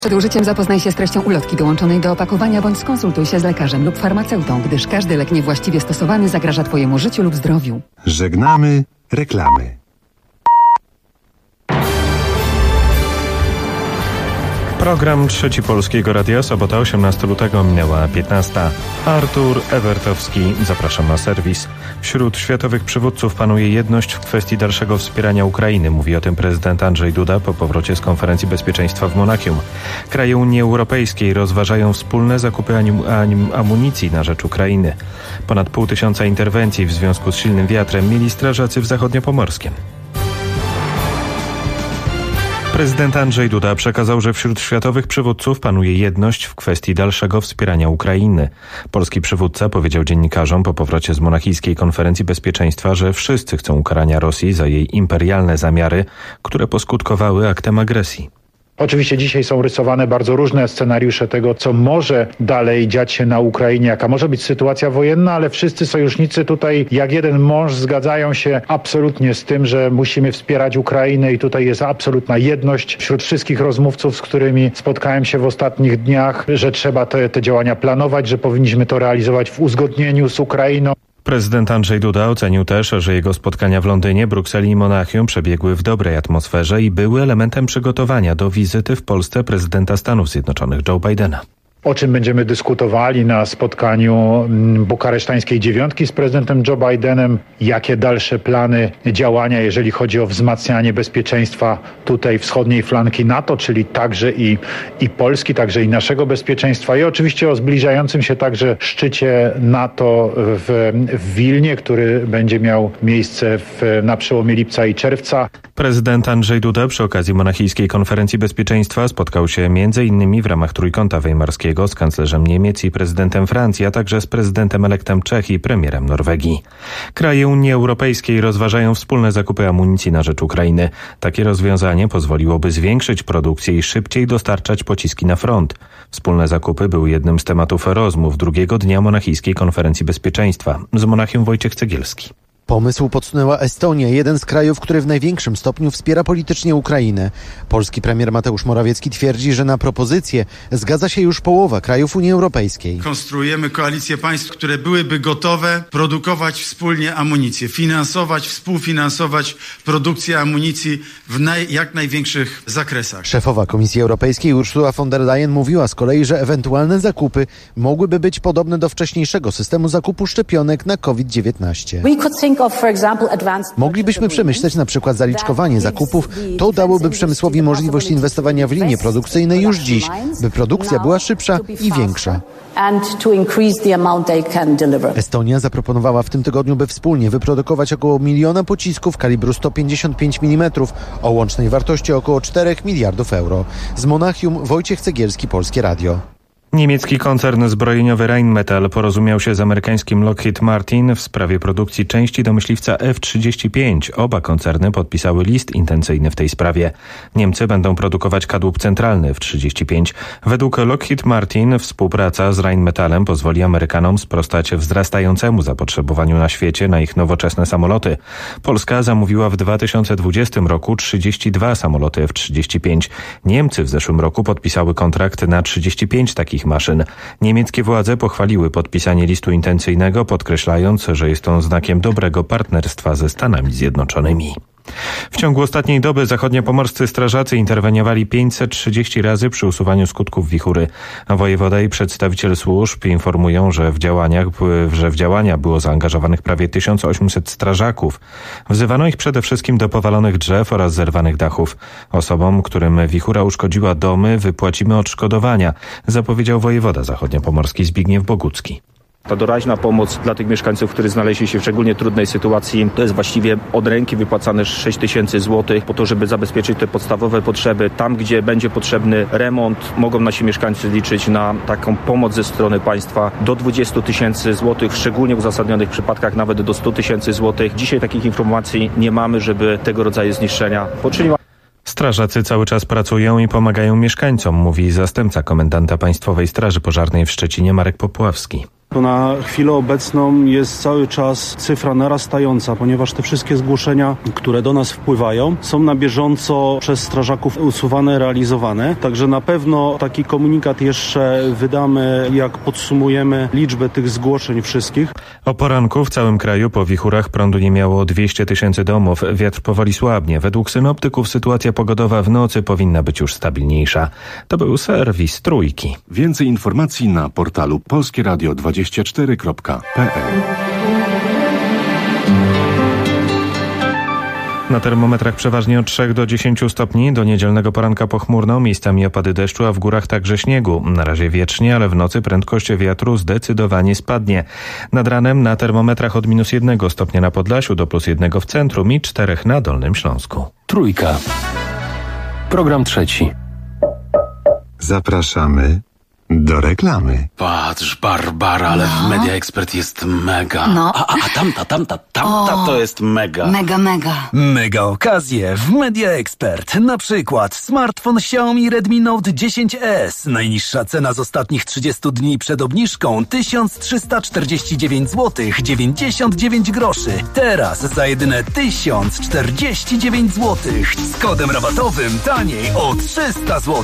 Przed użyciem zapoznaj się z treścią ulotki dołączonej do opakowania bądź skonsultuj się z lekarzem lub farmaceutą, gdyż każdy lek niewłaściwie stosowany zagraża Twojemu życiu lub zdrowiu. Żegnamy reklamy. Program Trzeci Polskiego Radia, sobota 18 lutego, minęła 15. Artur Ewertowski, zapraszam na serwis. Wśród światowych przywódców panuje jedność w kwestii dalszego wspierania Ukrainy. Mówi o tym prezydent Andrzej Duda po powrocie z konferencji bezpieczeństwa w Monachium. Kraje Unii Europejskiej rozważają wspólne zakupy amunicji na rzecz Ukrainy. Ponad 500 interwencji w związku z silnym wiatrem mieli strażacy w Zachodniopomorskiem. Prezydent Andrzej Duda przekazał, że wśród światowych przywódców panuje jedność w kwestii dalszego wspierania Ukrainy. Polski przywódca powiedział dziennikarzom po powrocie z monachijskiej konferencji bezpieczeństwa, że wszyscy chcą ukarania Rosji za jej imperialne zamiary, które poskutkowały aktem agresji. Oczywiście dzisiaj są rysowane bardzo różne scenariusze tego, co może dalej dziać się na Ukrainie, jaka może być sytuacja wojenna, ale wszyscy sojusznicy tutaj jak jeden mąż zgadzają się absolutnie z tym, że musimy wspierać Ukrainę i tutaj jest absolutna jedność wśród wszystkich rozmówców, z którymi spotkałem się w ostatnich dniach, że trzeba te działania planować, że powinniśmy to realizować w uzgodnieniu z Ukrainą. Prezydent Andrzej Duda ocenił też, że jego spotkania w Londynie, Brukseli i Monachium przebiegły w dobrej atmosferze i były elementem przygotowania do wizyty w Polsce prezydenta Stanów Zjednoczonych Joe Bidena. O czym będziemy dyskutowali na spotkaniu bukaresztańskiej dziewiątki z prezydentem Joe Bidenem, jakie dalsze plany działania, jeżeli chodzi o wzmacnianie bezpieczeństwa tutaj wschodniej flanki NATO, czyli także i Polski, także i naszego bezpieczeństwa i oczywiście o zbliżającym się także szczycie NATO w Wilnie, który będzie miał miejsce na przełomie lipca i czerwca. Prezydent Andrzej Duda przy okazji monachijskiej konferencji bezpieczeństwa spotkał się m.in. w ramach Trójkąta Weimarskiego z kanclerzem Niemiec i prezydentem Francji, a także z prezydentem elektem Czech i premierem Norwegii. Kraje Unii Europejskiej rozważają wspólne zakupy amunicji na rzecz Ukrainy. Takie rozwiązanie pozwoliłoby zwiększyć produkcję i szybciej dostarczać pociski na front. Wspólne zakupy były jednym z tematów rozmów drugiego dnia monachijskiej konferencji bezpieczeństwa. Z Monachium Wojciech Cegielski. Pomysł podsunęła Estonia, jeden z krajów, który w największym stopniu wspiera politycznie Ukrainę. Polski premier Mateusz Morawiecki twierdzi, że na propozycję zgadza się już połowa krajów Unii Europejskiej. Konstruujemy koalicję państw, które byłyby gotowe produkować wspólnie amunicję, współfinansować produkcję amunicji w jak największych zakresach. Szefowa Komisji Europejskiej Ursula von der Leyen mówiła z kolei, że ewentualne zakupy mogłyby być podobne do wcześniejszego systemu zakupu szczepionek na COVID-19. Moglibyśmy przemyśleć na przykład zaliczkowanie zakupów. To dałoby przemysłowi możliwość inwestowania w linie produkcyjne już dziś, by produkcja była szybsza i większa. Estonia zaproponowała w tym tygodniu, by wspólnie wyprodukować około 1 miliona pocisków kalibru 155 mm o łącznej wartości około 4 miliardów euro. Z Monachium Wojciech Cegielski, Polskie Radio. Niemiecki koncern zbrojeniowy Rheinmetall porozumiał się z amerykańskim Lockheed Martin w sprawie produkcji części do myśliwca F-35. Oba koncerny podpisały list intencyjny w tej sprawie. Niemcy będą produkować kadłub centralny F-35. Według Lockheed Martin współpraca z Rheinmetallem pozwoli Amerykanom sprostać wzrastającemu zapotrzebowaniu na świecie na ich nowoczesne samoloty. Polska zamówiła w 2020 roku 32 samoloty F-35. Niemcy w zeszłym roku podpisały kontrakt na 35 takich maszyn. Niemieckie władze pochwaliły podpisanie listu intencyjnego, podkreślając, że jest on znakiem dobrego partnerstwa ze Stanami Zjednoczonymi. W ciągu ostatniej doby zachodniopomorscy strażacy interweniowali 530 razy przy usuwaniu skutków wichury. Wojewoda i przedstawiciel służb informują, że w działania było zaangażowanych prawie 1800 strażaków. Wzywano ich przede wszystkim do powalonych drzew oraz zerwanych dachów. Osobom, którym wichura uszkodziła domy, wypłacimy odszkodowania, zapowiedział wojewoda zachodniopomorski Zbigniew Bogucki. Ta doraźna pomoc dla tych mieszkańców, którzy znaleźli się w szczególnie trudnej sytuacji, to jest właściwie od ręki wypłacane 6 000 złotych po to, żeby zabezpieczyć te podstawowe potrzeby. Tam, gdzie będzie potrzebny remont, mogą nasi mieszkańcy liczyć na taką pomoc ze strony państwa do 20 000 złotych, w szczególnie uzasadnionych przypadkach nawet do 100 000 złotych. Dzisiaj takich informacji nie mamy, żeby tego rodzaju zniszczenia poczyniła. Strażacy cały czas pracują i pomagają mieszkańcom, mówi zastępca komendanta Państwowej Straży Pożarnej w Szczecinie Marek Popławski. To na chwilę obecną jest cały czas cyfra narastająca, ponieważ te wszystkie zgłoszenia, które do nas wpływają, są na bieżąco przez strażaków usuwane, realizowane. Także na pewno taki komunikat jeszcze wydamy, jak podsumujemy liczbę tych zgłoszeń wszystkich. O poranku w całym kraju po wichurach prądu nie miało 200 000 domów. Wiatr powoli słabnie. Według synoptyków sytuacja pogodowa w nocy powinna być już stabilniejsza. To był serwis Trójki. Więcej informacji na portalu polskieradio24.pl. Na termometrach przeważnie od 3 do 10 stopni. Do niedzielnego poranka pochmurno, miejscami opady deszczu, a w górach także śniegu. Na razie wietrznie, ale w nocy prędkość wiatru zdecydowanie spadnie. Nad ranem na termometrach od -1 stopnia na Podlasiu do +1 w centrum i 4 na Dolnym Śląsku. Trójka. Program trzeci. Zapraszamy do reklamy. Patrz, Barbara, ale w Media Expert jest mega. No. A tamta to jest mega. Mega. Mega okazje w Media Expert. Na przykład smartfon Xiaomi Redmi Note 10S. Najniższa cena z ostatnich 30 dni przed obniżką 1349 zł 99 groszy. Teraz za jedyne 1049 zł. Z kodem rabatowym taniej o 300 zł.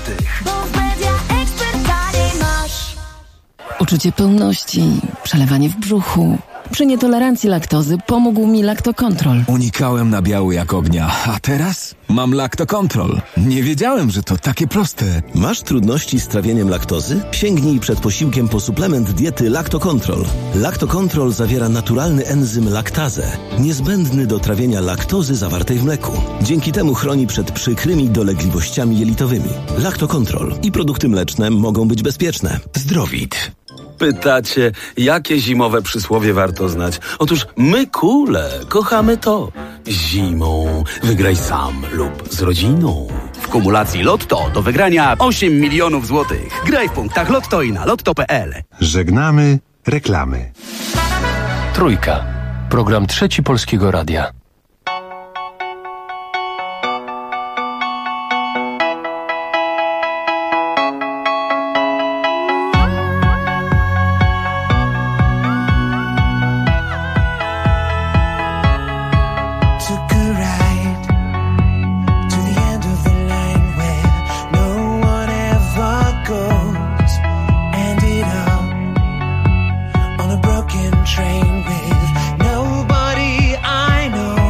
Uczucie pełności, przelewanie w brzuchu. Przy nietolerancji laktozy pomógł mi Lactocontrol. Unikałem nabiału jak ognia, a teraz mam Lactocontrol. Nie wiedziałem, że to takie proste. Masz trudności z trawieniem laktozy? Sięgnij przed posiłkiem po suplement diety Lactocontrol. Lactocontrol zawiera naturalny enzym laktazę, niezbędny do trawienia laktozy zawartej w mleku. Dzięki temu chroni przed przykrymi dolegliwościami jelitowymi. Lactocontrol i produkty mleczne mogą być bezpieczne. Zdrowit. Pytacie, jakie zimowe przysłowie warto znać? Otóż my kule kochamy to. Zimą wygraj sam lub z rodziną. W kumulacji Lotto do wygrania 8 milionów złotych. Graj w punktach Lotto i na lotto.pl. Żegnamy reklamy. Trójka. Program trzeci Polskiego Radia. Train with nobody I know.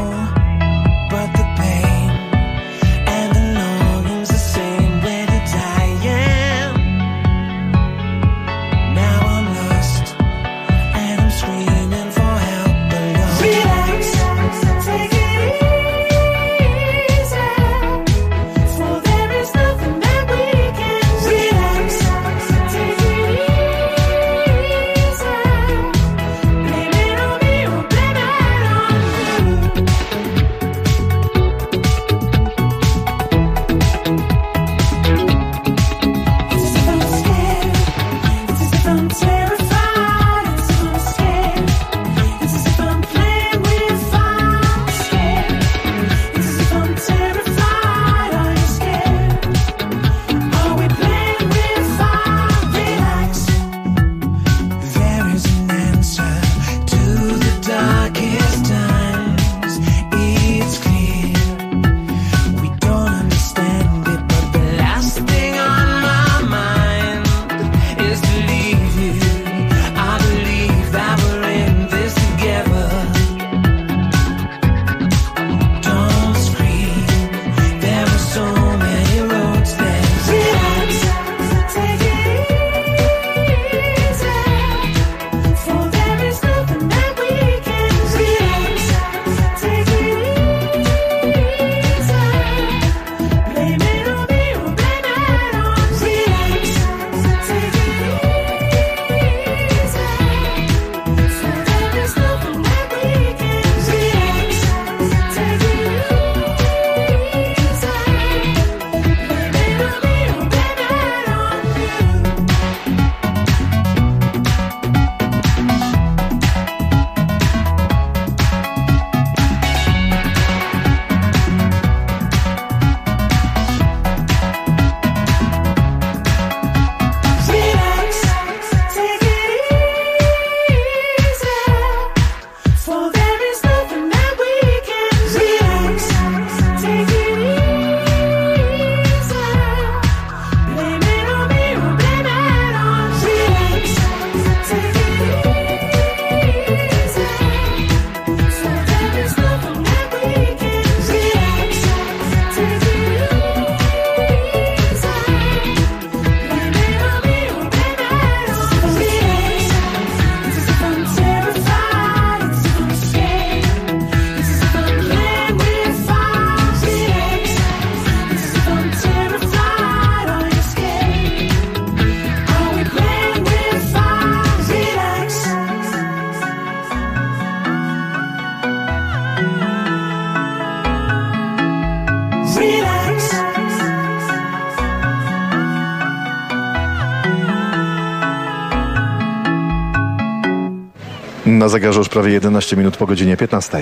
Na zegarze już prawie 11 minut po godzinie 15.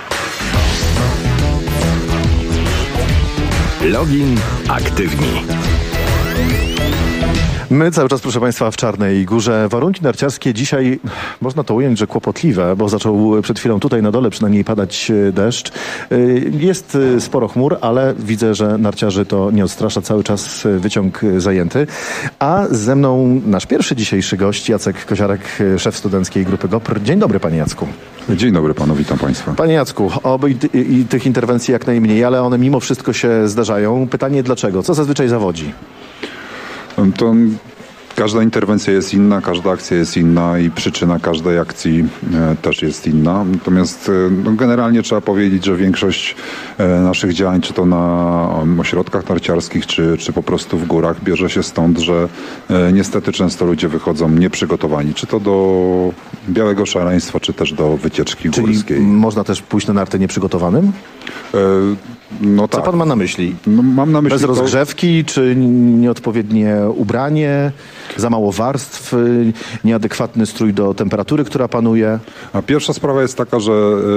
Login aktywni. My cały czas, proszę Państwa, w Czarnej Górze. Warunki narciarskie dzisiaj, można to ująć, że kłopotliwe, bo zaczął przed chwilą tutaj na dole przynajmniej padać deszcz. Jest sporo chmur, ale widzę, że narciarzy to nie odstrasza, cały czas wyciąg zajęty. A ze mną nasz pierwszy dzisiejszy gość, Jacek Koziarek, szef studenckiej grupy GOPR. Dzień dobry, panie Jacku. Dzień dobry panu, witam państwa. Panie Jacku, oby i tych interwencji jak najmniej, ale one mimo wszystko się zdarzają. Pytanie dlaczego? Co zazwyczaj zawodzi? To każda interwencja jest inna, każda akcja jest inna i przyczyna każdej akcji też jest inna. Natomiast generalnie trzeba powiedzieć, że większość naszych działań, czy to na ośrodkach narciarskich, czy po prostu w górach, bierze się stąd, że niestety często ludzie wychodzą nieprzygotowani, czy to do białego szaleństwa, czy też do wycieczki górskiej. Czyli można też pójść na narty nieprzygotowanym? No Co tak. pan ma na myśli? No, mam na myśli bez rozgrzewki, czy nieodpowiednie ubranie, za mało warstw, nieadekwatny strój do temperatury, która panuje? A pierwsza sprawa jest taka, że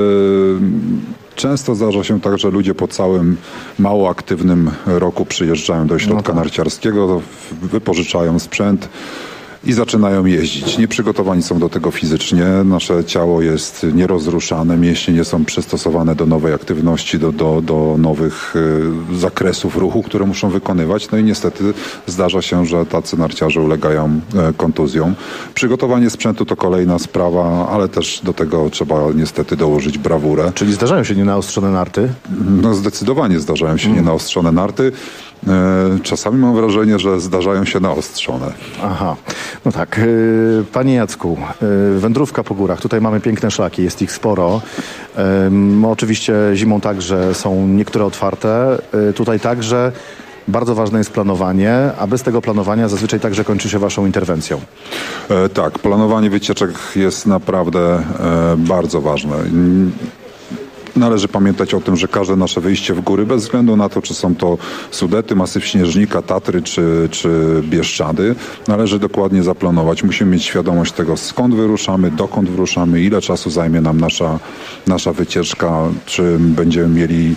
często zdarza się tak, że ludzie po całym mało aktywnym roku przyjeżdżają do ośrodka narciarskiego, wypożyczają sprzęt i zaczynają jeździć. Nieprzygotowani są do tego fizycznie. Nasze ciało jest nierozruszane, mięśnie nie są przystosowane do nowej aktywności, do nowych zakresów ruchu, które muszą wykonywać. No i niestety zdarza się, że tacy narciarze ulegają kontuzjom. Przygotowanie sprzętu to kolejna sprawa, ale też do tego trzeba niestety dołożyć brawurę. Czyli zdarzają się nienaostrzone narty? No zdecydowanie zdarzają się nienaostrzone narty. Czasami mam wrażenie, że zdarzają się naostrzone. Aha, no tak. Panie Jacku, wędrówka po górach. Tutaj mamy piękne szlaki, jest ich sporo. Oczywiście zimą także są niektóre otwarte. Tutaj także bardzo ważne jest planowanie, a bez tego planowania zazwyczaj także kończy się waszą interwencją. Tak, planowanie wycieczek jest naprawdę bardzo ważne. Należy pamiętać o tym, że każde nasze wyjście w góry, bez względu na to, czy są to Sudety, Masyw Śnieżnika, Tatry czy Bieszczady, należy dokładnie zaplanować. Musimy mieć świadomość tego, skąd wyruszamy, dokąd wyruszamy, ile czasu zajmie nam nasza wycieczka, czy będziemy mieli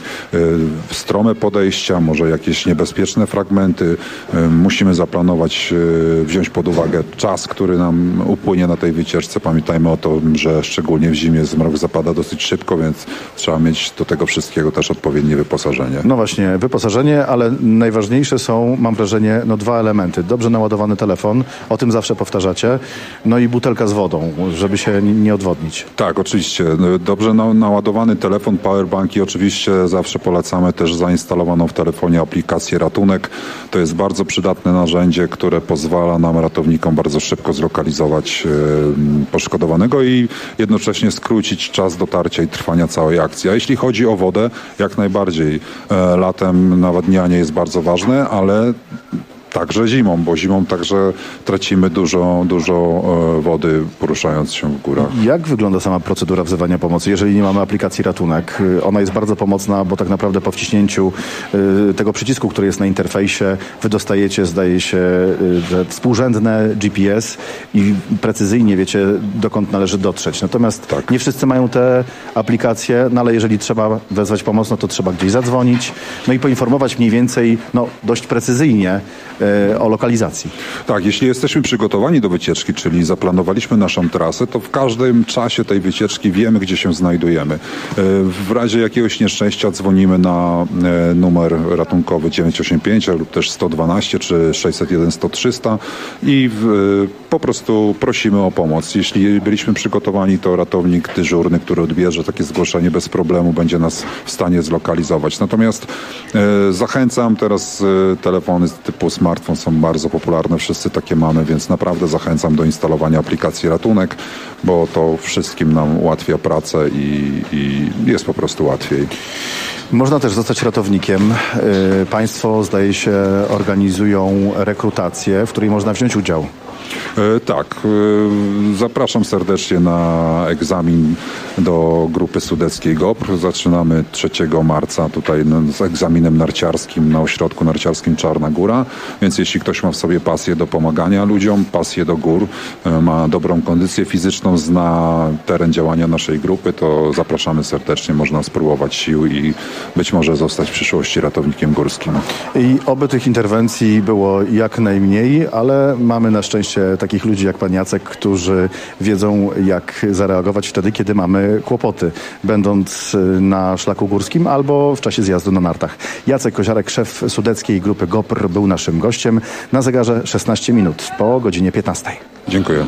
strome podejścia, może jakieś niebezpieczne fragmenty. Musimy zaplanować, wziąć pod uwagę czas, który nam upłynie na tej wycieczce. Pamiętajmy o tym, że szczególnie w zimie zmrok zapada dosyć szybko, więc trzeba mieć do tego wszystkiego też odpowiednie wyposażenie. No właśnie, wyposażenie, ale najważniejsze są, mam wrażenie, dwa elementy. Dobrze naładowany telefon, o tym zawsze powtarzacie, no i butelka z wodą, żeby się nie odwodnić. Tak, oczywiście. Dobrze naładowany telefon, powerbanki, oczywiście zawsze polecamy też zainstalowaną w telefonie aplikację Ratunek. To jest bardzo przydatne narzędzie, które pozwala nam, ratownikom, bardzo szybko zlokalizować poszkodowanego i jednocześnie skrócić czas dotarcia i trwania całej akcji. A jeśli chodzi o wodę, jak najbardziej latem nawadnianie jest bardzo ważne, ale także zimą, bo zimą także tracimy dużo wody poruszając się w górach. Jak wygląda sama procedura wzywania pomocy, jeżeli nie mamy aplikacji Ratunek? Ona jest bardzo pomocna, bo tak naprawdę po wciśnięciu tego przycisku, który jest na interfejsie, wy dostajecie, zdaje się, współrzędne GPS i precyzyjnie wiecie, dokąd należy dotrzeć. Natomiast nie wszyscy mają te aplikacje, no ale jeżeli trzeba wezwać pomoc, no to trzeba gdzieś zadzwonić, no i poinformować mniej więcej, dość precyzyjnie o lokalizacji. Tak, jeśli jesteśmy przygotowani do wycieczki, czyli zaplanowaliśmy naszą trasę, to w każdym czasie tej wycieczki wiemy, gdzie się znajdujemy. W razie jakiegoś nieszczęścia dzwonimy na numer ratunkowy 985 lub też 112 czy 601 100 i po prostu prosimy o pomoc. Jeśli byliśmy przygotowani, to ratownik dyżurny, który odbierze takie zgłoszenie bez problemu, będzie nas w stanie zlokalizować. Natomiast zachęcam, teraz telefony typu smartfon są bardzo popularne, wszyscy takie mamy, więc naprawdę zachęcam do instalowania aplikacji Ratunek, bo to wszystkim nam ułatwia pracę i jest po prostu łatwiej. Można też zostać ratownikiem. Państwo, zdaje się, organizują rekrutację, w której można wziąć udział. Tak. Zapraszam serdecznie na egzamin do grupy sudeckiej GOPR. Zaczynamy 3 marca tutaj z egzaminem narciarskim na ośrodku narciarskim Czarna Góra. Więc jeśli ktoś ma w sobie pasję do pomagania ludziom, pasję do gór, ma dobrą kondycję fizyczną, zna teren działania naszej grupy, to zapraszamy serdecznie. Można spróbować sił i być może zostać w przyszłości ratownikiem górskim. I oby tych interwencji było jak najmniej, ale mamy na szczęście takich ludzi jak pan Jacek, którzy wiedzą, jak zareagować wtedy, kiedy mamy kłopoty, będąc na szlaku górskim albo w czasie zjazdu na nartach. Jacek Koziarek, szef sudeckiej grupy GOPR, był naszym gościem. Na zegarze 16 minut po godzinie 15. Dziękuję.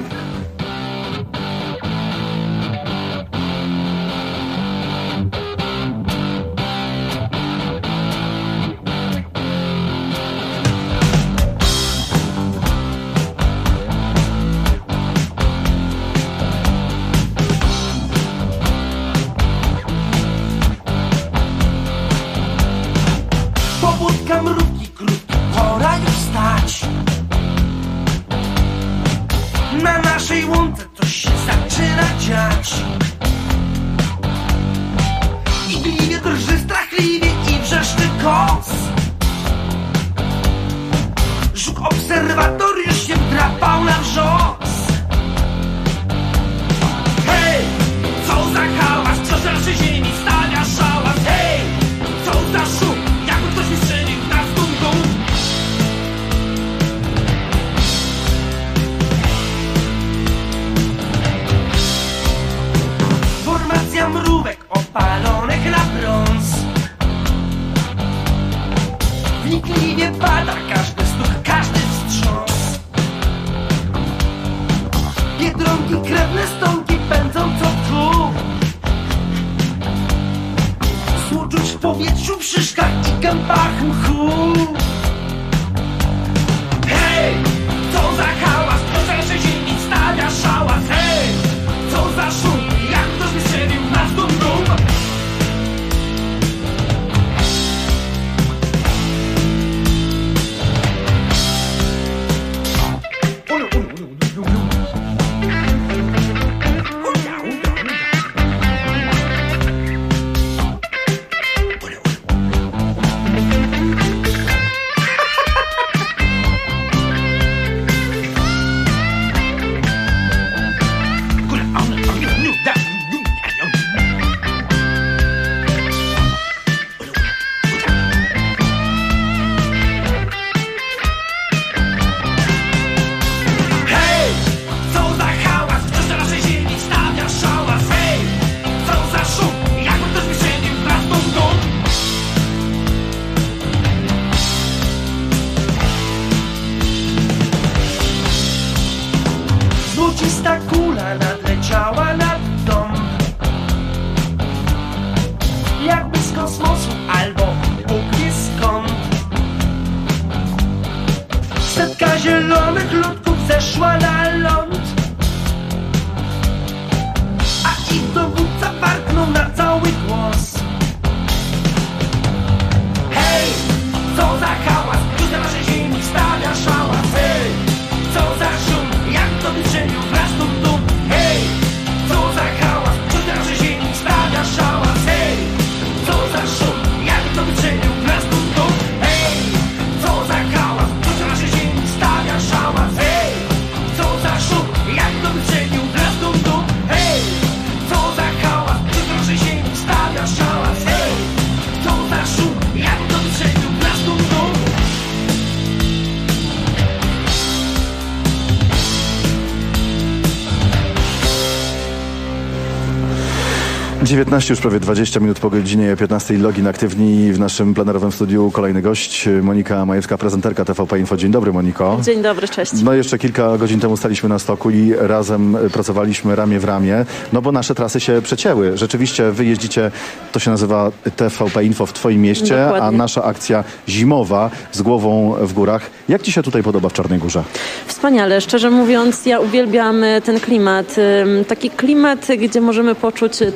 Już prawie 20 minut po godzinie 15. Login aktywni w naszym plenerowym studiu. Kolejny gość, Monika Majewska, prezenterka TVP Info. Dzień dobry, Moniko. Dzień dobry, cześć. No jeszcze kilka godzin temu staliśmy na stoku i razem pracowaliśmy ramię w ramię, no bo nasze trasy się przecięły. Rzeczywiście wy jeździcie, to się nazywa TVP Info w twoim mieście, dokładnie. A nasza akcja zimowa z głową w górach. Jak ci się tutaj podoba w Czarnej Górze? Wspaniale. Szczerze mówiąc, ja uwielbiam ten klimat. Taki klimat, gdzie możemy poczuć te sporty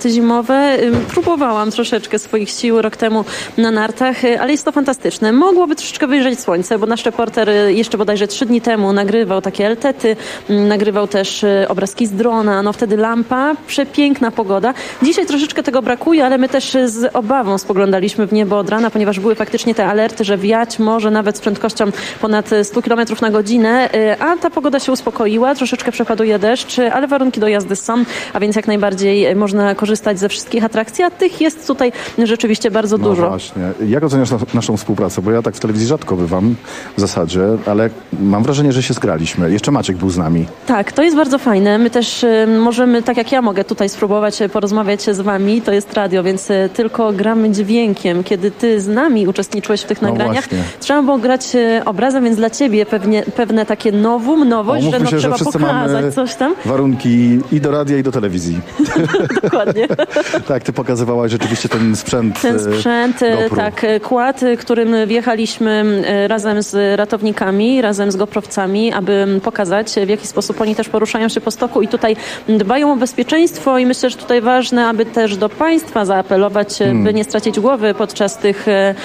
sporty zimowe. Próbowałam troszeczkę swoich sił rok temu na nartach, ale jest to fantastyczne. Mogłoby troszeczkę wyjrzeć słońce, bo nasz reporter jeszcze bodajże 3 dni temu nagrywał takie LTT-y, nagrywał też obrazki z drona, no wtedy lampa, przepiękna pogoda. Dzisiaj troszeczkę tego brakuje, ale my też z obawą spoglądaliśmy w niebo od rana, ponieważ były faktycznie te alerty, że wiać może nawet z prędkością ponad 100 km na godzinę, a ta pogoda się uspokoiła, troszeczkę przepaduje deszcz, ale warunki do jazdy są, a więc jak najbardziej można korzystać ze wszystkich atrakcji, a tych jest tutaj rzeczywiście bardzo dużo. No właśnie. Jak oceniasz naszą współpracę? Bo ja tak w telewizji rzadko bywam w zasadzie, ale mam wrażenie, że się zgraliśmy. Jeszcze Maciek był z nami. Tak, to jest bardzo fajne. My też możemy, tak jak ja mogę tutaj spróbować porozmawiać z wami, to jest radio, więc tylko gramy dźwiękiem. Kiedy ty z nami uczestniczyłeś w tych nagraniach, trzeba było grać obrazem, więc dla ciebie pewne takie nowość, że trzeba pokazać coś tam. Warunki i do radia, i do telewizji. Dokładnie. Tak, ty pokazywałaś rzeczywiście ten sprzęt. Tak, kład, którym wjechaliśmy razem z ratownikami, razem z goprowcami, aby pokazać, w jaki sposób oni też poruszają się po stoku i tutaj dbają o bezpieczeństwo i myślę, że tutaj ważne, aby też do państwa zaapelować, by nie stracić głowy podczas tych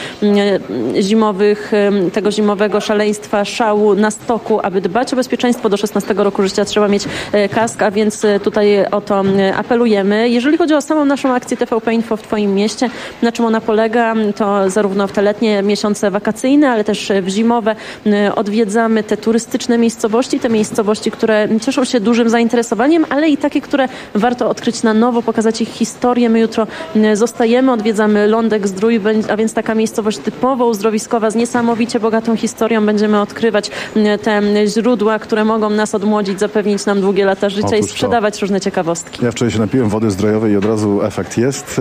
tego zimowego szaleństwa, szału na stoku, aby dbać o bezpieczeństwo. Do 16 roku życia trzeba mieć kask, a więc tutaj o to apelujemy. Jeżeli chodzi o samą naszą akcję TVP Info w twoim mieście, na czym ona polega, to zarówno w te letnie miesiące wakacyjne, ale też w zimowe odwiedzamy te turystyczne miejscowości, te miejscowości, które cieszą się dużym zainteresowaniem, ale i takie, które warto odkryć na nowo, pokazać ich historię. My jutro zostajemy, odwiedzamy Lądek-Zdrój, a więc taka miejscowość typowo uzdrowiskowa z niesamowicie bogatą historią. Będziemy odkrywać te źródła, które mogą nas odmłodzić, zapewnić nam długie lata życia i sprzedawać różne ciekawostki. Ja wczoraj się napiłem wody zdrojowej i od razu efekt jest.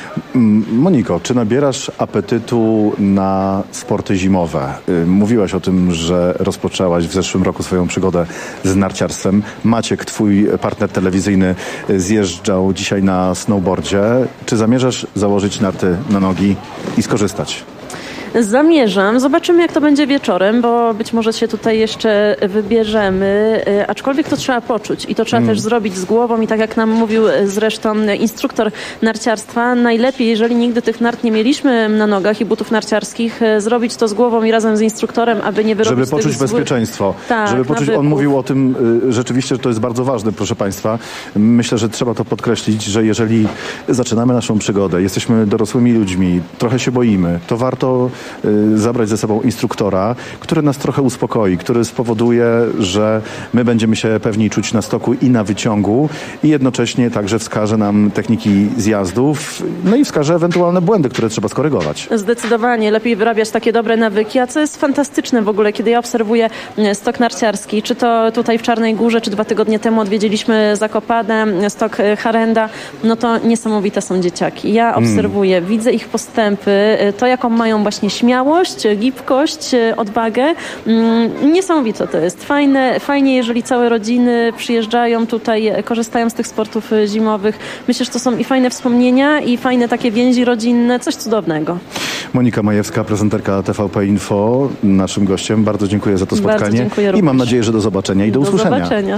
Moniko, czy nabierasz apetytu na sporty zimowe? Mówiłaś o tym, że rozpoczęłaś w zeszłym roku swoją przygodę z narciarstwem. Maciek, twój partner telewizyjny, zjeżdżał dzisiaj na snowboardzie. Czy zamierzasz założyć narty na nogi i skorzystać? Zamierzam. Zobaczymy, jak to będzie wieczorem, bo być może się tutaj jeszcze wybierzemy, aczkolwiek to trzeba poczuć i to trzeba też zrobić z głową i tak jak nam mówił zresztą instruktor narciarstwa, najlepiej, jeżeli nigdy tych nart nie mieliśmy na nogach i butów narciarskich, zrobić to z głową i razem z instruktorem, aby nie wyrobić żeby poczuć bezpieczeństwo. Tak, żeby poczuć, on mówił o tym rzeczywiście, że to jest bardzo ważne, proszę Państwa. Myślę, że trzeba to podkreślić, że jeżeli zaczynamy naszą przygodę, jesteśmy dorosłymi ludźmi, trochę się boimy, to warto zabrać ze sobą instruktora, który nas trochę uspokoi, który spowoduje, że my będziemy się pewniej czuć na stoku i na wyciągu i jednocześnie także wskaże nam techniki zjazdów, no i wskaże ewentualne błędy, które trzeba skorygować. Zdecydowanie lepiej wyrabiać takie dobre nawyki, a co jest fantastyczne w ogóle, kiedy ja obserwuję stok narciarski, czy to tutaj w Czarnej Górze, czy 2 tygodnie temu odwiedziliśmy Zakopane, stok Harenda, no to niesamowite są dzieciaki. Ja obserwuję, widzę ich postępy, to jaką mają właśnie śmiałość, gibkość, odwagę. Niesamowite to jest. Fajnie, jeżeli całe rodziny przyjeżdżają tutaj, korzystają z tych sportów zimowych. Myślę, że to są i fajne wspomnienia, i fajne takie więzi rodzinne. Coś cudownego. Monika Majewska, prezenterka TVP Info, naszym gościem. Bardzo dziękuję za to spotkanie. Bardzo dziękuję również. I mam nadzieję, że do zobaczenia i do usłyszenia. Do zobaczenia.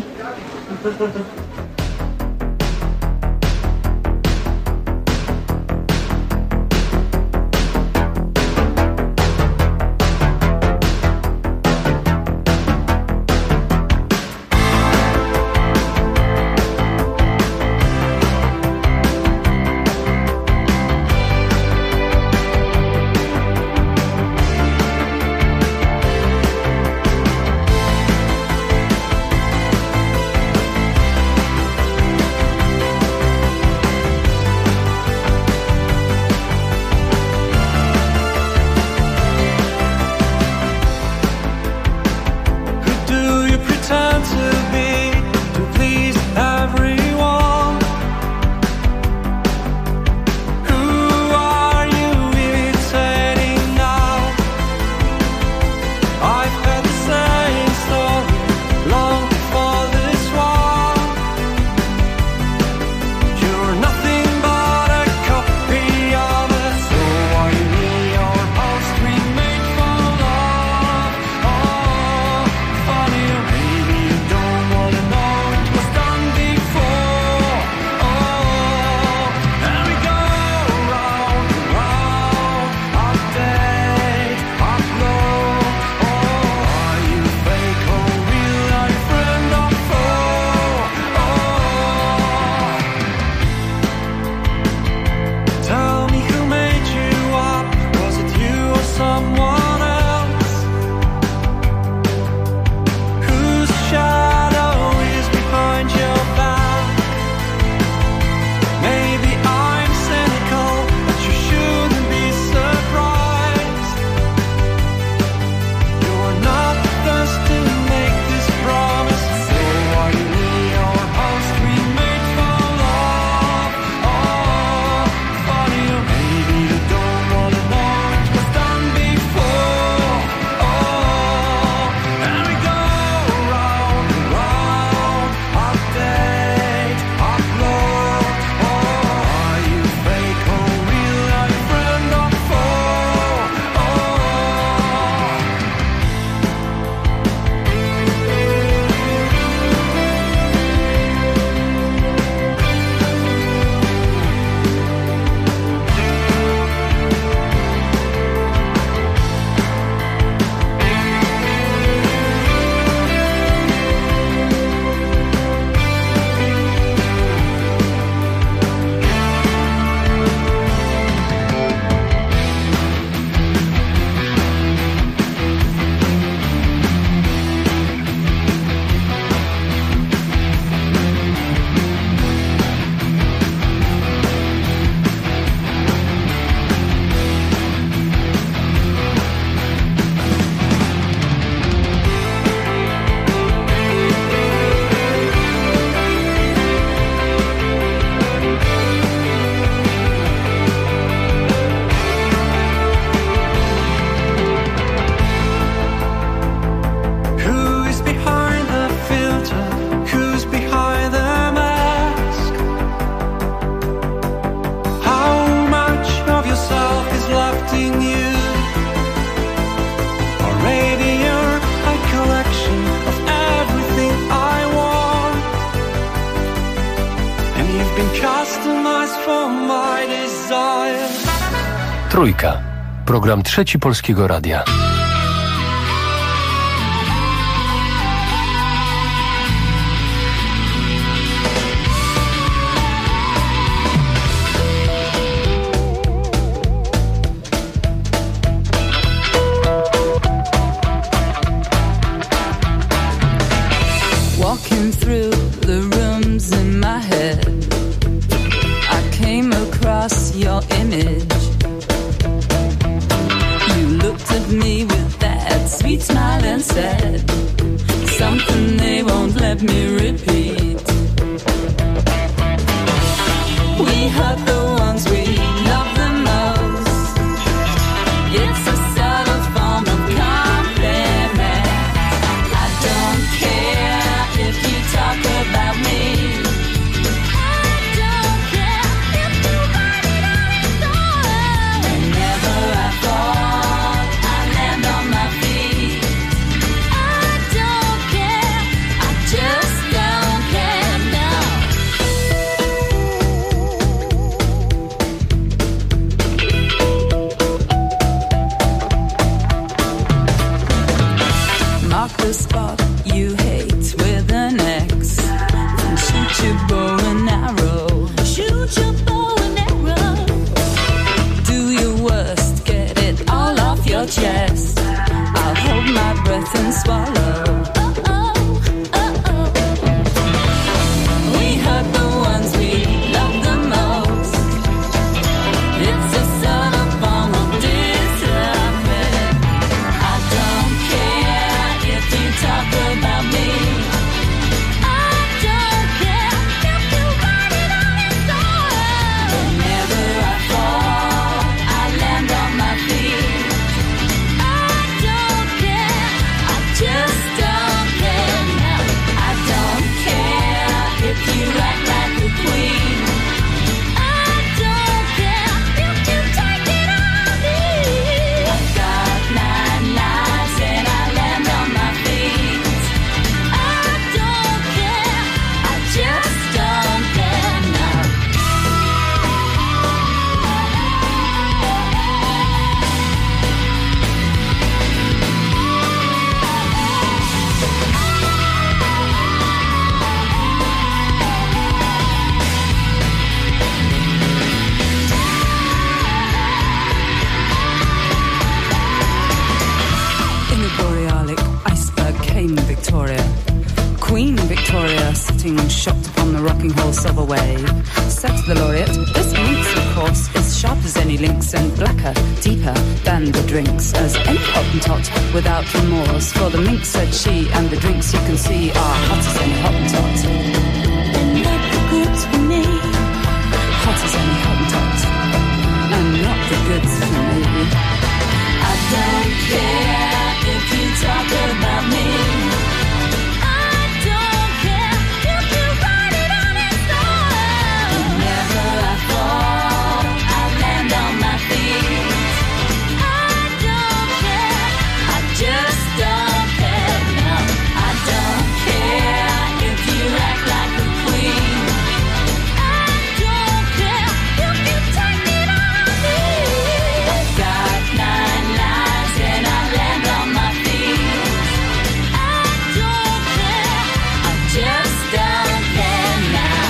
Trójka. Program Trzeci Polskiego Radia. Walking through the rooms in my head, I came across your image. You looked at me with that sweet smile and said something they won't let me repeat. We hurt the ones we love the most. It's a subtle form of compliment. I don't care if you talk about me. I don't care if you write it on your door. Whenever I fall, I land on my feet. I don't care, I just don't care now. Mark the spot you hate with an X, and shoot your bow and arrow. Shoot your bow and arrow. Do your worst, get it all off your chest. I'll hold my breath and swallow. We hurt the ones we love the most. It's a subtle form of disrespect. I don't care if you talk about me. I don't care if you write it on your door. Whenever I fall, I land on my feet. I don't care, I just don't care now. I don't care if you act like a queen. I don't care if you take it on me. I've got 9 lives and I land on my feet. I don't care, I just don't care now. In a borealic iceberg came Victoria. Queen Victoria, sitting shocked upon the rocking horse of a wave, said to the laureate, "This minx, of course, is sharp as any lynx and blacker, deeper than the drinks, as any Hottentot without remorse. For the minx," said she, "and the drinks you can see are hot as any Hottentot." And not the goods for me, hot as any Hottentot, and not the goods for me. I don't care if you talk about me. I don't care if you write it on your door. Whenever I fall, I land on my feet. I don't care, I just don't care now. I don't care if you act like a queen. I don't care if you take it on me. I've got 9 lives and I land on my feet. I don't care, I just don't care now.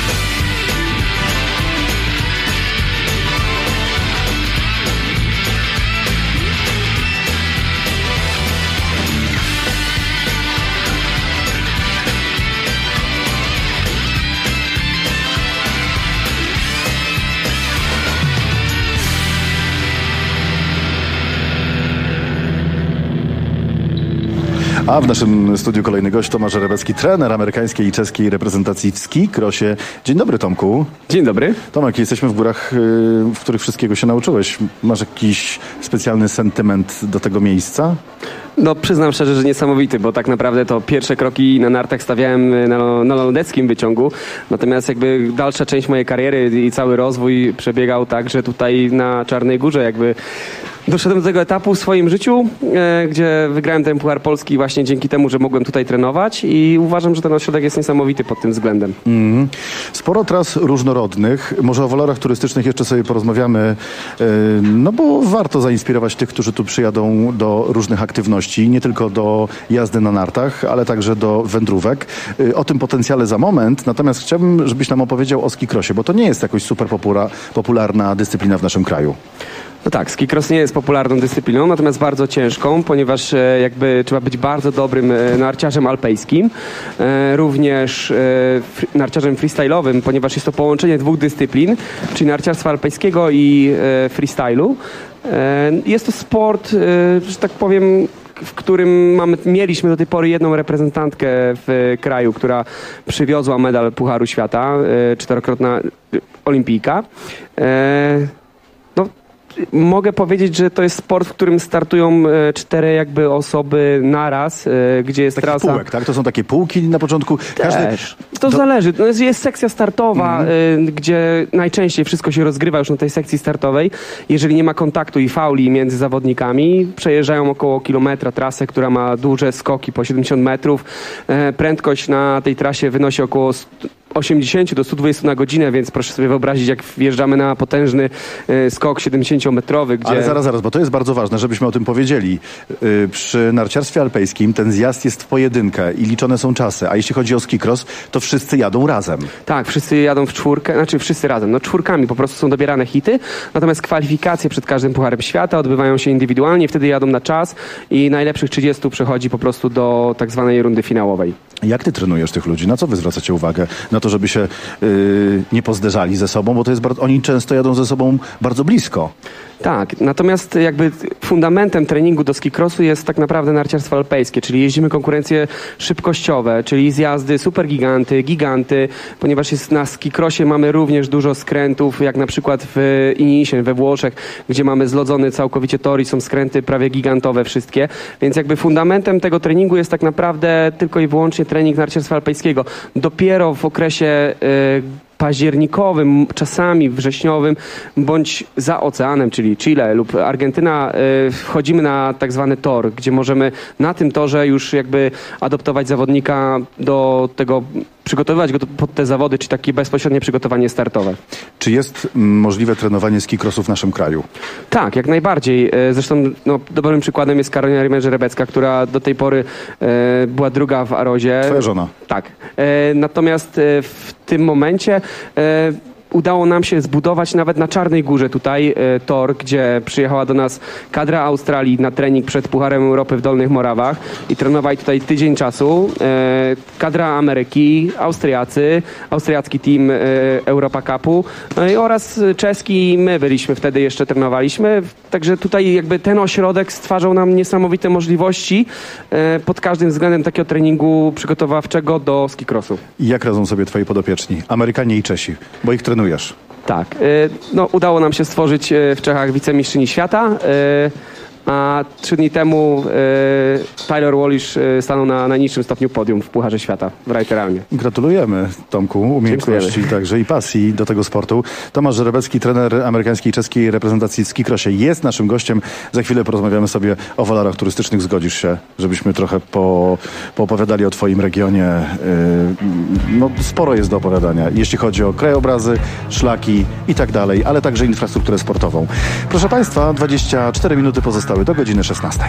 A w naszym studiu kolejny gość, Tomasz Żerebecki, trener amerykańskiej i czeskiej reprezentacji w ski crossie. Dzień dobry, Tomku. Dzień dobry. Tomek, jesteśmy w górach, w których wszystkiego się nauczyłeś. Masz jakiś specjalny sentyment do tego miejsca? No przyznam szczerze, że niesamowity, bo tak naprawdę to pierwsze kroki na nartach stawiałem na lądeckim wyciągu, natomiast jakby dalsza część mojej kariery i cały rozwój przebiegał tak, że tutaj na Czarnej Górze jakby doszedłem do tego etapu w swoim życiu, gdzie wygrałem ten Puchar Polski właśnie dzięki temu, że mogłem tutaj trenować i uważam, że ten ośrodek jest niesamowity pod tym względem. Sporo tras różnorodnych. Może o walorach turystycznych jeszcze sobie porozmawiamy, no bo warto zainspirować tych, którzy tu przyjadą do różnych aktywności, nie tylko do jazdy na nartach, ale także do wędrówek. O tym potencjale za moment, natomiast chciałbym, żebyś nam opowiedział o skicrossie, bo to nie jest jakoś super popularna dyscyplina w naszym kraju. No tak, skicross nie jest popularną dyscypliną, natomiast bardzo ciężką, ponieważ jakby trzeba być bardzo dobrym narciarzem alpejskim, również narciarzem freestyle'owym, ponieważ jest to połączenie dwóch dyscyplin, czyli narciarstwa alpejskiego i freestylu. Jest to sport, że tak powiem, w którym mieliśmy do tej pory jedną reprezentantkę w kraju, która przywiozła medal Pucharu Świata, 4-krotna olimpijka. Mogę powiedzieć, że to jest sport, w którym startują 4 jakby osoby naraz, gdzie jest trasa. Półek, tak? To są takie półki na początku. To zależy. No jest sekcja startowa, gdzie najczęściej wszystko się rozgrywa już na tej sekcji startowej. Jeżeli nie ma kontaktu i fauli między zawodnikami, przejeżdżają około kilometra trasę, która ma duże skoki po 70 metrów. Prędkość na tej trasie wynosi około 80 do 120 na godzinę, więc proszę sobie wyobrazić, jak wjeżdżamy na potężny skok 70-metrowy. Gdzie... Ale zaraz, bo to jest bardzo ważne, żebyśmy o tym powiedzieli. Przy narciarstwie alpejskim ten zjazd jest w pojedynkę i liczone są czasy, a jeśli chodzi o skicross, to wszyscy jadą razem. Tak, wszyscy jadą w czwórkę, znaczy wszyscy razem, no czwórkami po prostu są dobierane hity, natomiast kwalifikacje przed każdym Pucharem Świata odbywają się indywidualnie, wtedy jadą na czas i najlepszych 30 przechodzi po prostu do tak zwanej rundy finałowej. Jak ty trenujesz tych ludzi? Na co wy zwracacie uwagę? Na to, żeby się nie pozderzali ze sobą, bo to jest oni często jadą ze sobą bardzo blisko. Tak, natomiast jakby fundamentem treningu do skicrossu jest tak naprawdę narciarstwo alpejskie, czyli jeździmy konkurencje szybkościowe, czyli zjazdy supergiganty, giganty, ponieważ jest na skicrossie mamy również dużo skrętów, jak na przykład w Inisien we Włoszech, gdzie mamy zlodzony całkowicie tor i są skręty prawie gigantowe wszystkie, więc jakby fundamentem tego treningu jest tak naprawdę tylko i wyłącznie trening narciarstwa alpejskiego. Dopiero w okresie październikowym, czasami wrześniowym, bądź za oceanem, czyli Chile lub Argentyna, wchodzimy na tak zwany tor, gdzie możemy na tym torze już jakby adoptować zawodnika do tego, przygotowywać go pod te zawody, czy takie bezpośrednie przygotowanie startowe. Czy jest możliwe trenowanie skicrossu w naszym kraju? Tak, jak najbardziej. Zresztą dobrym przykładem jest Karolina Rymer-Żerebecka, która do tej pory była druga w Arozie. Twoja żona. Tak. Natomiast w tym momencie udało nam się zbudować nawet na Czarnej Górze tutaj tor, gdzie przyjechała do nas kadra Australii na trening przed Pucharem Europy w Dolnych Morawach i trenowali tutaj tydzień czasu. Kadra Ameryki, austriacki team Europa Cupu oraz czeski, my byliśmy wtedy, jeszcze trenowaliśmy. Także tutaj jakby ten ośrodek stwarzał nam niesamowite możliwości pod każdym względem takiego treningu przygotowawczego do skicrossu. I jak radzą sobie twoi podopieczni? Amerykanie i Czesi, bo ich trenujesz. Tak. Udało nam się stworzyć w Czechach wicemistrzyni świata, a 3 dni temu Tyler Wallish stanął na najniższym stopniu podium w Pucharze Świata w Reiteralnie. Gratulujemy, Tomku, umiejętności także i pasji do tego sportu. Tomasz Żerebecki, trener amerykańskiej i czeskiej reprezentacji w skicrossie, jest naszym gościem. Za chwilę porozmawiamy sobie o walorach turystycznych. Zgodzisz się, żebyśmy trochę poopowiadali o twoim regionie? Sporo jest do opowiadania, jeśli chodzi o krajobrazy, szlaki i tak dalej, ale także infrastrukturę sportową. Proszę Państwa, 24 minuty pozostały do godziny 16.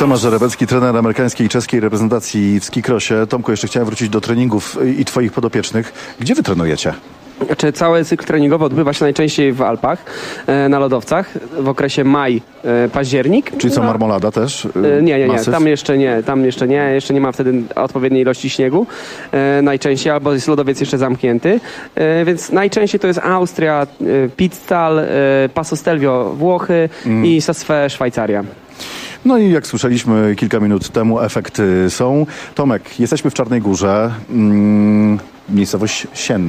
Tomasz Żerebecki, trener amerykańskiej i czeskiej reprezentacji w skicrossie. Tomku, jeszcze chciałem wrócić do treningów i twoich podopiecznych. Gdzie wy trenujecie? Znaczy, cały cykl treningowy odbywa się najczęściej w Alpach, na lodowcach, w okresie maj-październik. Czyli co, Marmolada też? Nie, tam jeszcze nie ma wtedy odpowiedniej ilości śniegu najczęściej, albo jest lodowiec jeszcze zamknięty, więc najczęściej to jest Austria, Pitztal, Passo Stelvio, Włochy i Sassfe, Szwajcaria. No i jak słyszeliśmy kilka minut temu, efekty są. Tomek, jesteśmy w Czarnej Górze, miejscowość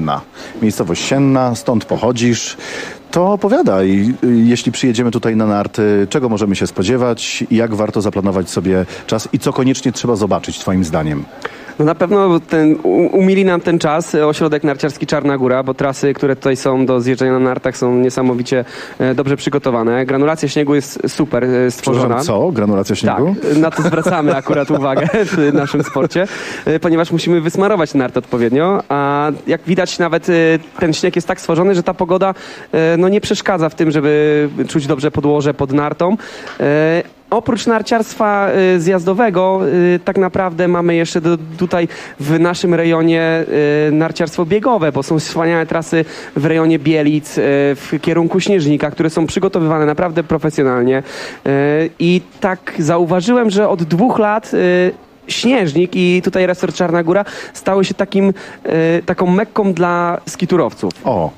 Sienna, stąd pochodzisz. To opowiadaj, jeśli przyjedziemy tutaj na narty, czego możemy się spodziewać, jak warto zaplanować sobie czas i co koniecznie trzeba zobaczyć twoim zdaniem? No na pewno umili nam ten czas ośrodek narciarski Czarna Góra, bo trasy, które tutaj są do zjeżdżania na nartach, są niesamowicie dobrze przygotowane. Granulacja śniegu jest super stworzona. Co? Granulacja śniegu? Tak, na to zwracamy akurat uwagę w naszym sporcie, ponieważ musimy wysmarować narty odpowiednio, a jak widać nawet ten śnieg jest tak stworzony, że ta pogoda nie przeszkadza w tym, żeby czuć dobrze podłoże pod nartą. Oprócz narciarstwa zjazdowego tak naprawdę mamy jeszcze tutaj w naszym rejonie narciarstwo biegowe, bo są wspaniałe trasy w rejonie Bielic, w kierunku Śnieżnika, które są przygotowywane naprawdę profesjonalnie. I tak zauważyłem, że od 2 lat Śnieżnik i tutaj resort Czarna Góra stały się taką mekką dla skiturowców.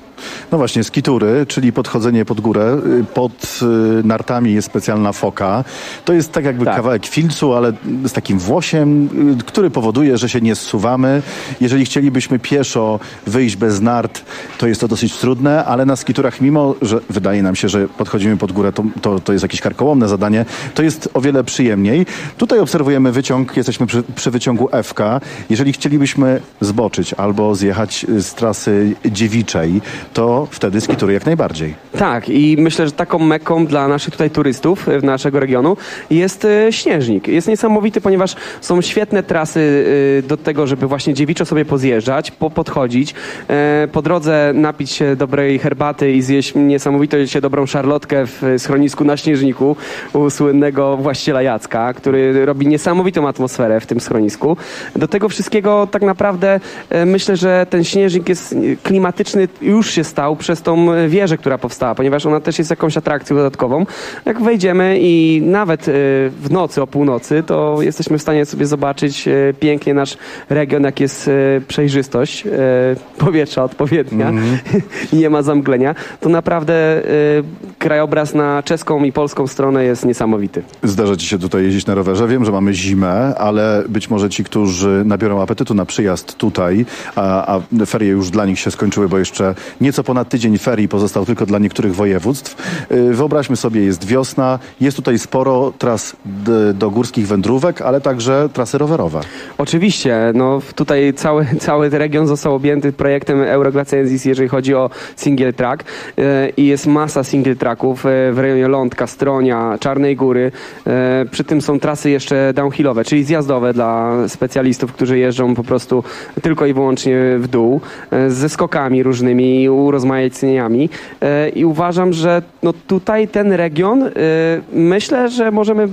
No właśnie, skitury, czyli podchodzenie pod górę. Pod nartami jest specjalna foka. To jest tak jakby kawałek filcu, ale z takim włosiem, który powoduje, że się nie zsuwamy. Jeżeli chcielibyśmy pieszo wyjść bez nart, to jest to dosyć trudne, ale na skiturach, mimo że wydaje nam się, że podchodzimy pod górę, to jest jakieś karkołomne zadanie, to jest o wiele przyjemniej. Tutaj obserwujemy wyciąg, jesteśmy przy wyciągu FK. Jeżeli chcielibyśmy zboczyć albo zjechać z trasy dziewiczej, to wtedy skitury jak najbardziej. Tak, i myślę, że taką mekką dla naszych tutaj turystów naszego regionu jest Śnieżnik. Jest niesamowity, ponieważ są świetne trasy do tego, żeby właśnie dziewiczo sobie pozjeżdżać, podchodzić, po drodze napić się dobrej herbaty i zjeść niesamowicie dobrą szarlotkę w schronisku na Śnieżniku u słynnego właściciela Jacka, który robi niesamowitą atmosferę w tym schronisku. Do tego wszystkiego tak naprawdę myślę, że ten Śnieżnik jest klimatyczny, już się stał przez tą wieżę, która powstała, ponieważ ona też jest jakąś atrakcją dodatkową. Jak wejdziemy i nawet w nocy, o północy, to jesteśmy w stanie sobie zobaczyć pięknie nasz region, jak jest przejrzystość powietrza odpowiednia i nie ma zamglenia. To naprawdę krajobraz na czeską i polską stronę jest niesamowity. Zdarza ci się tutaj jeździć na rowerze. Wiem, że mamy zimę, ale być może ci, którzy nabiorą apetytu na przyjazd tutaj, a ferie już dla nich się skończyły, bo jeszcze nieco ponad tydzień ferii pozostał tylko dla niektórych województwy. Wyobraźmy sobie, jest wiosna, jest tutaj sporo tras do górskich wędrówek, ale także trasy rowerowe. Oczywiście, tutaj cały region został objęty projektem Euroglaciensis, jeżeli chodzi o single track i jest masa single tracków w rejonie Lądka, Stronia, Czarnej Góry. Przy tym są trasy jeszcze downhillowe, czyli zjazdowe dla specjalistów, którzy jeżdżą po prostu tylko i wyłącznie w dół, ze skokami różnymi, urozmaiceniami i uważam, że tutaj ten region, myślę, że możemy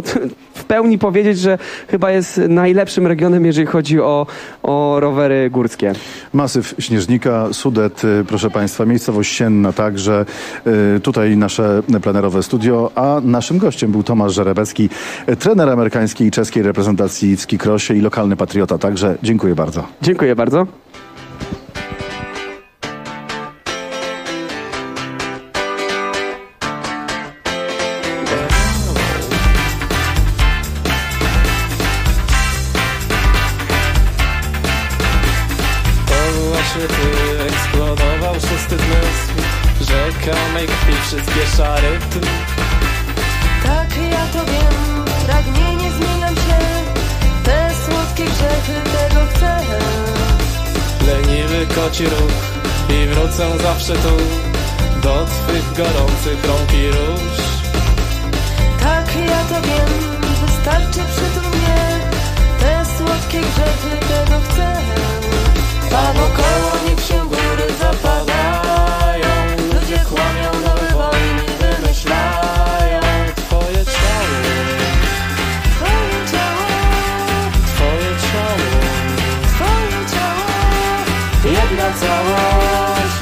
w pełni powiedzieć, że chyba jest najlepszym regionem, jeżeli chodzi o rowery górskie. Masyw Śnieżnika, Sudet, proszę Państwa, miejscowość Sienna także. Tutaj nasze plenerowe studio, a naszym gościem był Tomasz Żerebecki, trener amerykańskiej i czeskiej reprezentacji w skicrossie i lokalny patriota. Także dziękuję bardzo. Dziękuję bardzo. Eksplodował szósty zmysł, rzekomej krwi wszystkie szary tu. Tak, ja to wiem, pragnienie zmieniam się, te słodkie grzechy, tego chcę. Leniwy koci ruch i wrócę zawsze tu, do twych gorących rąk i róż. Tak, ja to wiem, wystarczy przytul mnie, te słodkie grzechy, tego chcę. A wokoło niech się góry zapadają, ludzie kłamią, nowe wojny wymyślają. Twoje ciało całość.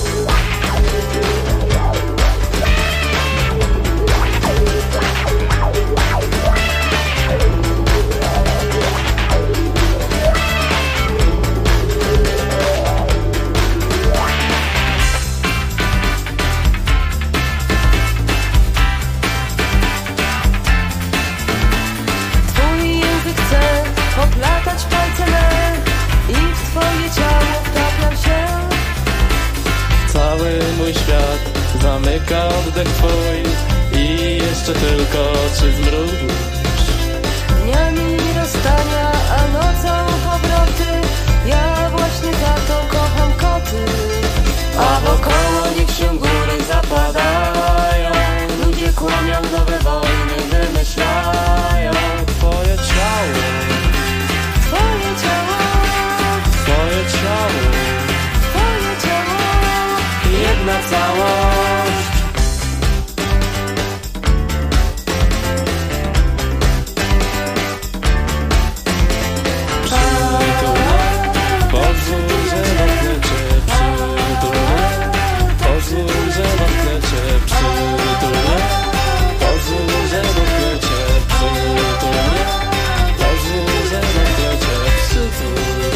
Oplatać palce me i w twoje ciało wtapiam się. Cały mój świat zamyka oddech twój i jeszcze tylko oczy zmruż. Dniami rozstania, a nocą powroty. Ja właśnie tato kocham koty. A wokoło niech się góry zapadają. Ludzie kłamią, nowe wojny wymyślają. Twoje ciało, twoje ciało, twoje ciało, twoje ciało, jedna całość. Przytulę, pozwól, że dotknę cię. Przytulę, pozwól, że dotknę cię. Przytulę, pozwól, że dotknę cię. Przytulę, pozwól, że dotknę cię. Przytulę.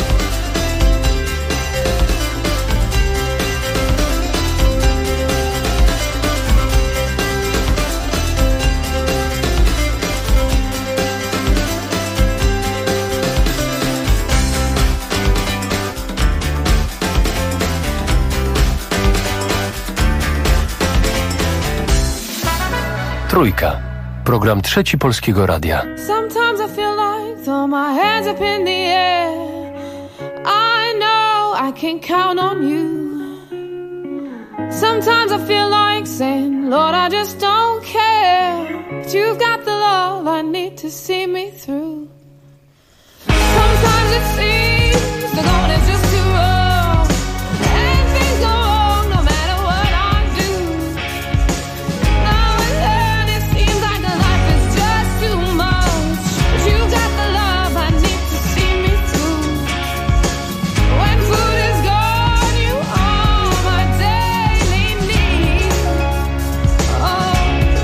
Trójka. Program Trzeci Polskiego Radia. Sometimes I feel like throw my hands up in the air. I know I can count on you. Sometimes I feel like saying, Lord, I just don't care. But you've got the love I need to see me through. Sometimes it seems the going is just too rough, and things go wrong no matter what I do. Now and then it seems like life is just too much, but you've got the love I need to see me through. When food is gone, you are my daily need. Oh,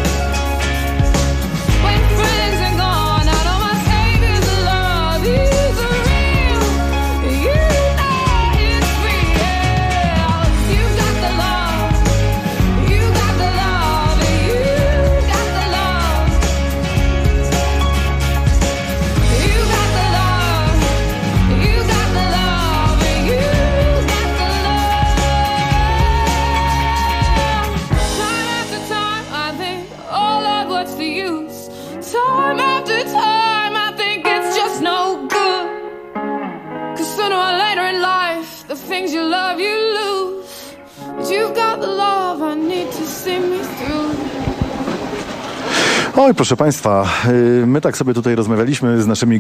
when friends are gone, I know my Savior's love is real. You know it's real. You got the love. You got the love. You got the love. You got the love. You got the love. You got the love. Time after time, I think, oh Lord, what's the use? Time after time, I think it's just no good. 'Cause sooner or later in life, the things you love, you lose. But you've got the love I need to see me through. Oj, proszę Państwa, my tak sobie tutaj rozmawialiśmy z naszymi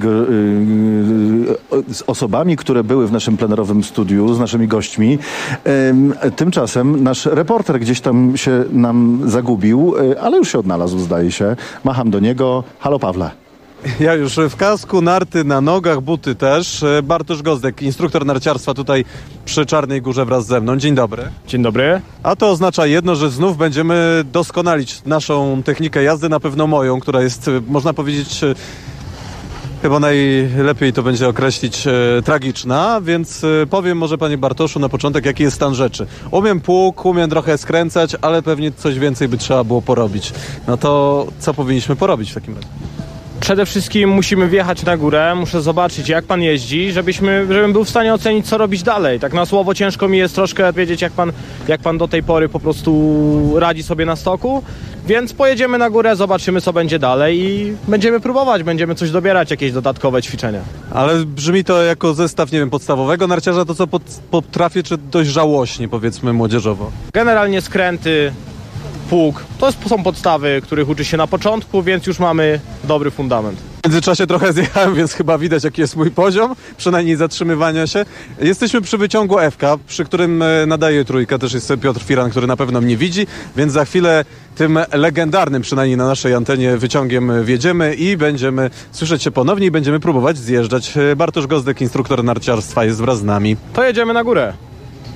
z osobami, które były w naszym plenerowym studiu, z naszymi gośćmi. Tymczasem nasz reporter gdzieś tam się nam zagubił, ale już się odnalazł, zdaje się. Macham do niego. Halo, Pawle. Ja już w kasku, narty na nogach, buty też. Bartosz Gozdek, instruktor narciarstwa tutaj przy Czarnej Górze wraz ze mną. Dzień dobry. Dzień dobry. A to oznacza jedno, że znów będziemy doskonalić naszą technikę jazdy, na pewno moją, która jest, można powiedzieć, chyba najlepiej to będzie określić, tragiczna, więc powiem może panie Bartoszu na początek, jaki jest stan rzeczy. Umiem pług, umiem trochę skręcać, ale pewnie coś więcej by trzeba było porobić. No to co powinniśmy porobić w takim razie? Przede wszystkim musimy wjechać na górę, muszę zobaczyć, jak pan jeździ, żebym był w stanie ocenić, co robić dalej. Tak na słowo ciężko mi jest troszkę wiedzieć, jak pan do tej pory po prostu radzi sobie na stoku, więc pojedziemy na górę, zobaczymy, co będzie dalej i będziemy próbować, będziemy coś dobierać, jakieś dodatkowe ćwiczenia. Ale brzmi to jako zestaw, nie wiem, podstawowego narciarza, to co potrafię, czy dość żałośnie, powiedzmy, młodzieżowo? Generalnie skręty, pług, to są podstawy, których uczy się na początku, więc już mamy dobry fundament. W międzyczasie trochę zjechałem, więc chyba widać, jaki jest mój poziom, przynajmniej zatrzymywania się. Jesteśmy przy wyciągu FK, przy którym nadaje trójka, też jest Piotr Firan, który na pewno mnie widzi, więc za chwilę tym legendarnym, przynajmniej na naszej antenie, wyciągiem wjedziemy i będziemy słyszeć się ponownie i będziemy próbować zjeżdżać. Bartosz Gozdek, instruktor narciarstwa, jest wraz z nami. To jedziemy na górę.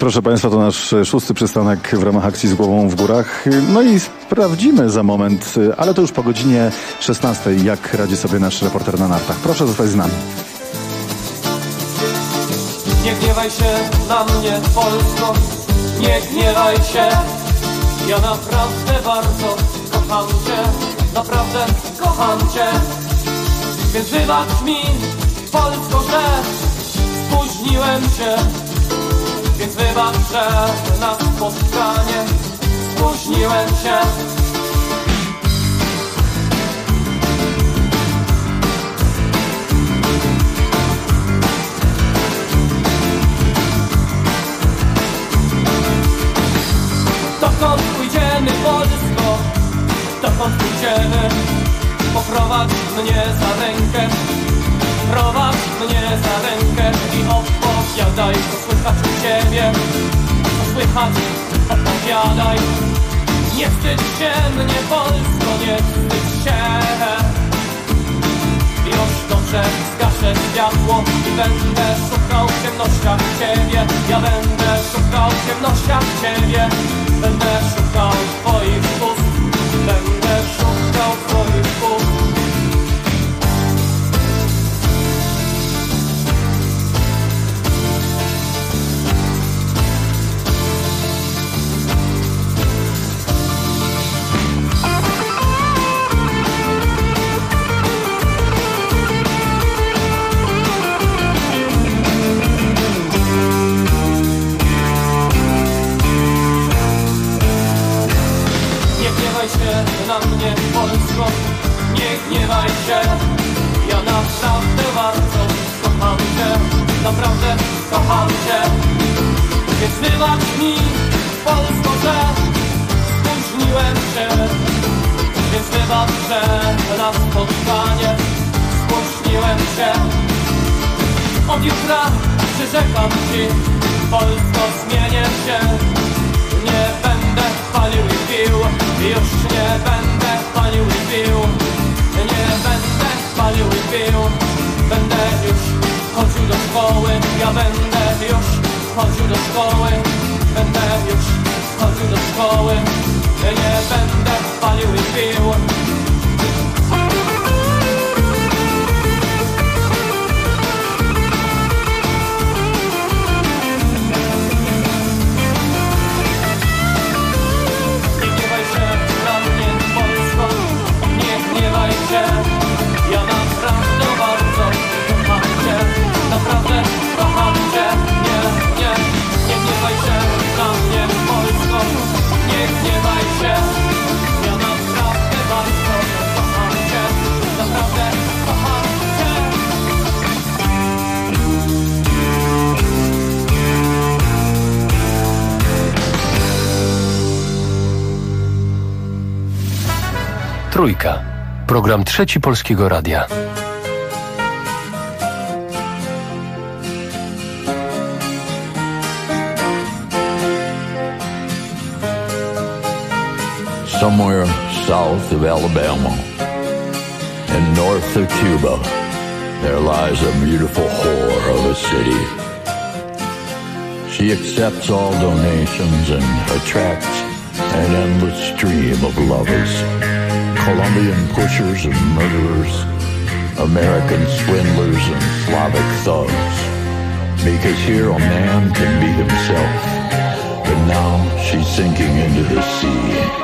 Proszę Państwa, to nasz 6. przystanek w ramach akcji Z Głową w Górach. No i sprawdzimy za moment, ale to już po godzinie 16, jak radzi sobie nasz reporter na nartach. Proszę zostać z nami. Nie gniewaj się na mnie, Polsko, nie gniewaj się. Ja naprawdę bardzo kocham Cię, naprawdę kocham Cię. Więc wybacz mi, Polsko, że spóźniłem się. Więc wybacz, że na spotkanie spóźniłem się. Dokąd pójdziemy, Polsko? Dokąd pójdziemy? Poprowadź mnie za rękę, prowadź mnie za rękę i opowiadaj, co słychać u Ciebie, co słychać, opowiadaj. Nie wstydź się mnie, Polsko, nie wstydź się. Już dobrze zgaszę światło i będę szukał w ciemnościach Ciebie. Ja będę szukał w ciemnościach Ciebie. Będę szukał Twoich ust. Będę szukał Twoich ust. Na mnie, Polsko, nie gniewaj się. Ja naprawdę bardzo kocham Cię, naprawdę kocham Cię. Więc wybacz mi, Polsko, że spóźniłem się. Więc wybacz, że na spotkanie spóźniłem się. Od jutra przyrzekam Ci, Polsko, zmienię się. Nie będę palił i pił, już nie będę palił i pił. Nie będę palił i pił. Będę już chodził do szkoły, ja będę już chodził do szkoły. Będę już chodził do szkoły, nie będę palił i pił. Ja naprawdę bardzo kocham Cię, naprawdę kocham Cię. Nie gniewaj się na mnie, Polsko, nie gniewaj się. Ja naprawdę bardzo kocham Cię, naprawdę kocham Cię. Trójka. Program Trzeci Polskiego Radia. Somewhere south of Alabama and north of Cuba, there lies a beautiful whore of a city. She accepts all donations and attracts an endless stream of lovers. Colombian pushers and murderers, American swindlers and Slavic thugs. Because here a man can be himself, but now she's sinking into the sea.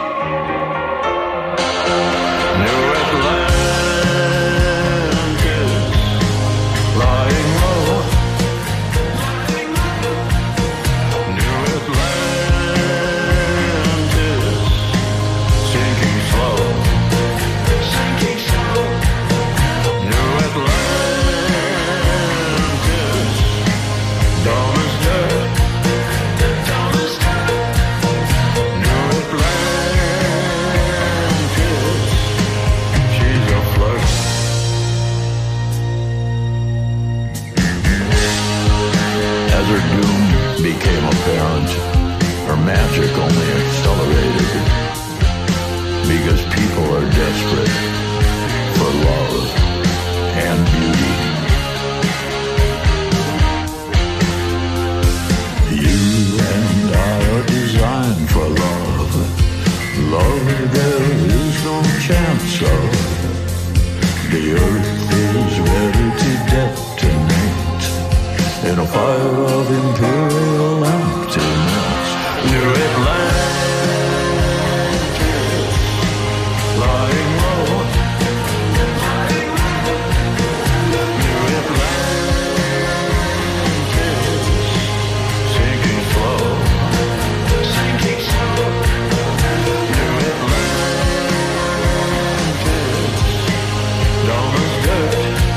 New Atlantis, fire of imperial emptiness. New Atlantis, lying low. New Atlantis, sinking slow. Sinking slow. New Atlantis, dumb as dirt.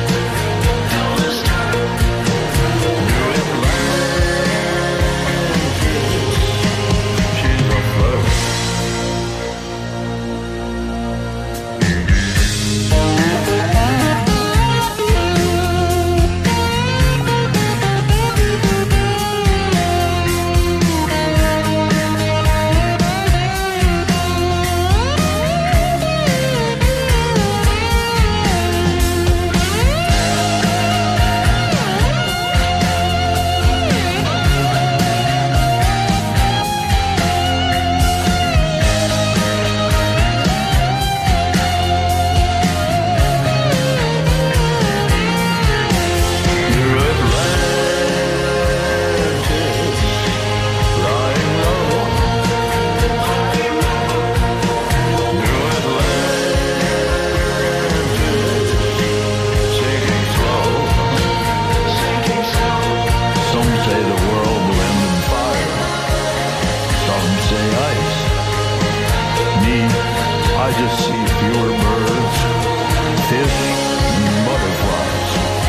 I just see fewer birds, fish, and butterflies.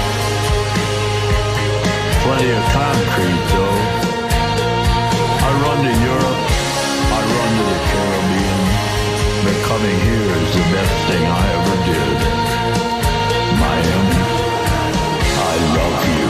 Plenty of concrete, though. I run to Europe, I run to the Caribbean, but coming here is the best thing I ever did. Miami, I love you.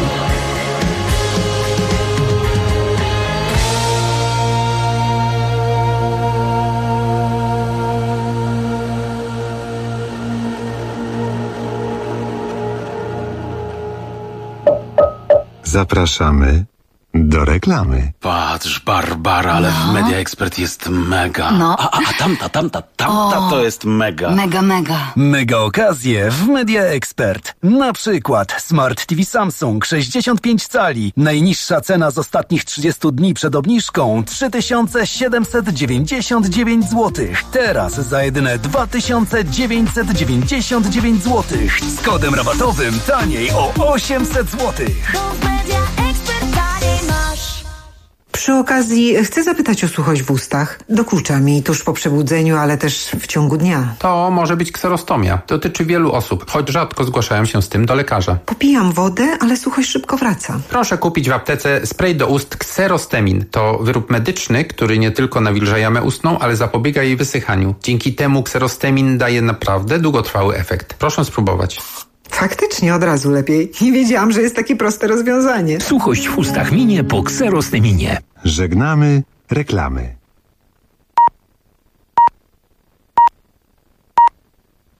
Zapraszamy do reklamy. Patrz, Barbara, ale w Media Expert jest mega. No. A tamta to jest mega. Mega. Mega okazje w Media Expert. Na przykład Smart TV Samsung 65 cali. Najniższa cena z ostatnich 30 dni przed obniżką 3799 zł. Teraz za jedyne 2999 zł. Z kodem rabatowym taniej o 800 zł. Przy okazji chcę zapytać o suchość w ustach. Dokucza mi tuż po przebudzeniu, ale też w ciągu dnia. To może być kserostomia. Dotyczy wielu osób, choć rzadko zgłaszają się z tym do lekarza. Popijam wodę, ale suchość szybko wraca. Proszę kupić w aptece spray do ust Xerostemin. To wyrób medyczny, który nie tylko nawilża jamę ustną, ale zapobiega jej wysychaniu. Dzięki temu Xerostemin daje naprawdę długotrwały efekt. Proszę spróbować. Faktycznie od razu lepiej. Nie wiedziałam, że jest takie proste rozwiązanie. Suchość w ustach minie po Xerosteminie. Żegnamy reklamy.